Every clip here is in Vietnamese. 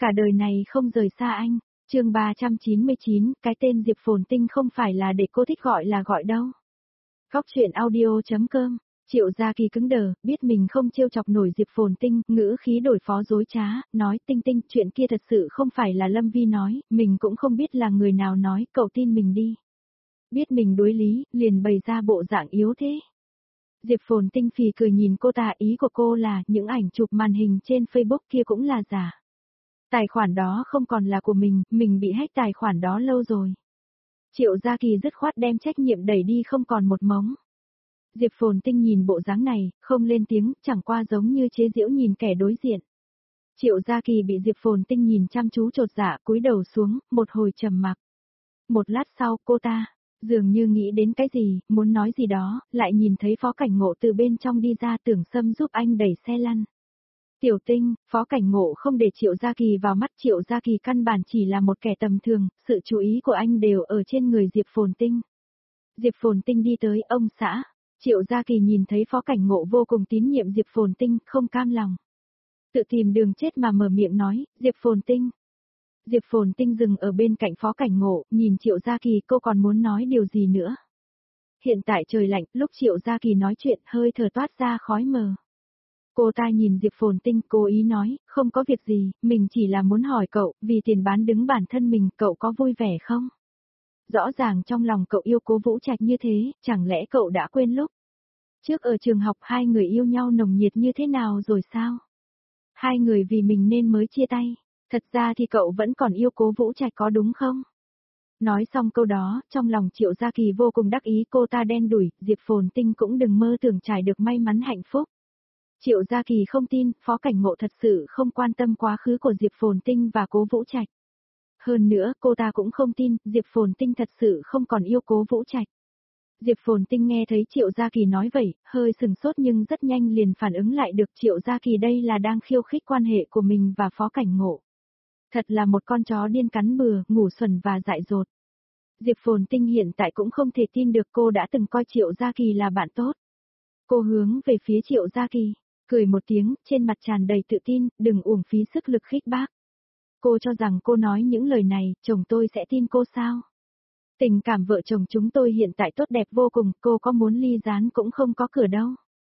Cả đời này không rời xa anh. Chương 399, cái tên Diệp Phồn Tinh không phải là để cô thích gọi là gọi đâu. Góc truyện audio.com. Triệu Gia Kỳ cứng đờ, biết mình không trêu chọc nổi Diệp Phồn Tinh, ngữ khí đổi phó dối trá, nói Tinh Tinh, chuyện kia thật sự không phải là Lâm Vi nói, mình cũng không biết là người nào nói, cậu tin mình đi. Biết mình đối lý, liền bày ra bộ dạng yếu thế. Diệp Phồn Tinh phì cười nhìn cô ta, ý của cô là những ảnh chụp màn hình trên Facebook kia cũng là giả. Tài khoản đó không còn là của mình bị hack tài khoản đó lâu rồi. Triệu Gia Kỳ dứt khoát đem trách nhiệm đẩy đi không còn một mống. Diệp Phồn Tinh nhìn bộ dáng này, không lên tiếng, chẳng qua giống như chế giễu nhìn kẻ đối diện. Triệu Gia Kỳ bị Diệp Phồn Tinh nhìn chăm chú chột dạ, cúi đầu xuống, một hồi trầm mặc. Một lát sau, cô ta, dường như nghĩ đến cái gì, muốn nói gì đó, lại nhìn thấy Phó Cảnh Ngộ từ bên trong đi ra, Tưởng Sâm giúp anh đẩy xe lăn. Tiểu Tinh, Phó Cảnh Ngộ không để Triệu Gia Kỳ vào mắt, Triệu Gia Kỳ căn bản chỉ là một kẻ tầm thường, sự chú ý của anh đều ở trên người Diệp Phồn Tinh. Diệp Phồn Tinh đi tới, ông xã. Triệu Gia Kỳ nhìn thấy Phó Cảnh Ngộ vô cùng tín nhiệm Diệp Phồn Tinh, không cam lòng. Tự tìm đường chết mà mở miệng nói, Diệp Phồn Tinh. Diệp Phồn Tinh dừng ở bên cạnh Phó Cảnh Ngộ, nhìn Triệu Gia Kỳ, cô còn muốn nói điều gì nữa. Hiện tại trời lạnh, lúc Triệu Gia Kỳ nói chuyện, hơi thở toát ra khói mờ. Cô ta nhìn Diệp Phồn Tinh, cố ý nói, không có việc gì, mình chỉ là muốn hỏi cậu, vì tiền bán đứng bản thân mình, cậu có vui vẻ không? Rõ ràng trong lòng cậu yêu Cố Vũ Trạch như thế, chẳng lẽ cậu đã quên lúc trước ở trường học hai người yêu nhau nồng nhiệt như thế nào rồi sao? Hai người vì mình nên mới chia tay, thật ra thì cậu vẫn còn yêu Cố Vũ Trạch có đúng không? Nói xong câu đó, trong lòng Triệu Gia Kỳ vô cùng đắc ý, cô ta đen đủi, Diệp Phồn Tinh cũng đừng mơ tưởng trải được may mắn hạnh phúc. Triệu Gia Kỳ không tin, Phó Cảnh Ngộ thật sự không quan tâm quá khứ của Diệp Phồn Tinh và Cố Vũ Trạch. Hơn nữa, cô ta cũng không tin, Diệp Phồn Tinh thật sự không còn yêu Cố Vũ Trạch. Diệp Phồn Tinh nghe thấy Triệu Gia Kỳ nói vậy, hơi sừng sốt nhưng rất nhanh liền phản ứng lại được Triệu Gia Kỳ đây là đang khiêu khích quan hệ của mình và Phó Cảnh Ngộ. Thật là một con chó điên cắn bừa, ngủ xuẩn và dại dột. Diệp Phồn Tinh hiện tại cũng không thể tin được cô đã từng coi Triệu Gia Kỳ là bạn tốt. Cô hướng về phía Triệu Gia Kỳ, cười một tiếng, trên mặt tràn đầy tự tin, đừng uổng phí sức lực khích bác. Cô cho rằng cô nói những lời này, chồng tôi sẽ tin cô sao? Tình cảm vợ chồng chúng tôi hiện tại tốt đẹp vô cùng, cô có muốn ly gián cũng không có cửa đâu.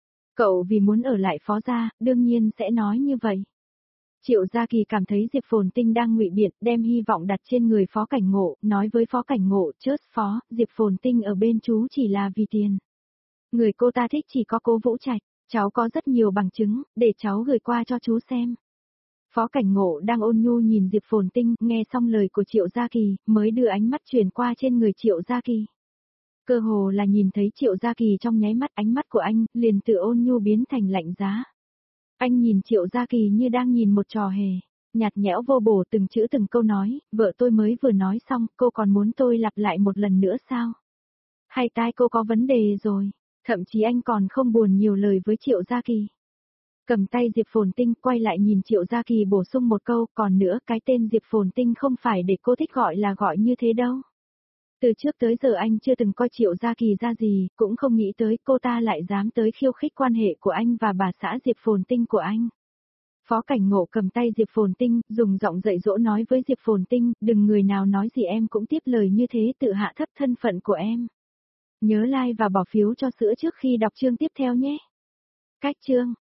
Cậu vì muốn ở lại Phó gia, đương nhiên sẽ nói như vậy. Triệu Gia Kỳ cảm thấy Diệp Phồn Tinh đang ngụy biện, đem hy vọng đặt trên người Phó Cảnh Ngộ, nói với Phó Cảnh Ngộ, chớt Phó, Diệp Phồn Tinh ở bên chú chỉ là vì tiền. Người cô ta thích chỉ có Cố Vũ Trạch, cháu có rất nhiều bằng chứng, để cháu gửi qua cho chú xem. Phó Cảnh Ngộ đang ôn nhu nhìn Diệp Phồn Tinh, nghe xong lời của Triệu Gia Kỳ, mới đưa ánh mắt chuyển qua trên người Triệu Gia Kỳ. Cơ hồ là nhìn thấy Triệu Gia Kỳ trong nháy mắt, ánh mắt của anh, liền từ ôn nhu biến thành lạnh giá. Anh nhìn Triệu Gia Kỳ như đang nhìn một trò hề, nhạt nhẽo vô bổ từng chữ từng câu nói, vợ tôi mới vừa nói xong, cô còn muốn tôi lặp lại một lần nữa sao? Hay tai cô có vấn đề rồi, thậm chí anh còn không buồn nhiều lời với Triệu Gia Kỳ. Cầm tay Diệp Phồn Tinh quay lại nhìn Triệu Gia Kỳ bổ sung một câu, còn nữa cái tên Diệp Phồn Tinh không phải để cô thích gọi là gọi như thế đâu. Từ trước tới giờ anh chưa từng coi Triệu Gia Kỳ ra gì, cũng không nghĩ tới cô ta lại dám tới khiêu khích quan hệ của anh và bà xã Diệp Phồn Tinh của anh. Phó Cảnh Ngộ cầm tay Diệp Phồn Tinh, dùng giọng dạy dỗ nói với Diệp Phồn Tinh, đừng người nào nói gì em cũng tiếp lời như thế, tự hạ thấp thân phận của em. Nhớ like và bỏ phiếu cho sữa trước khi đọc chương tiếp theo nhé. Cách chương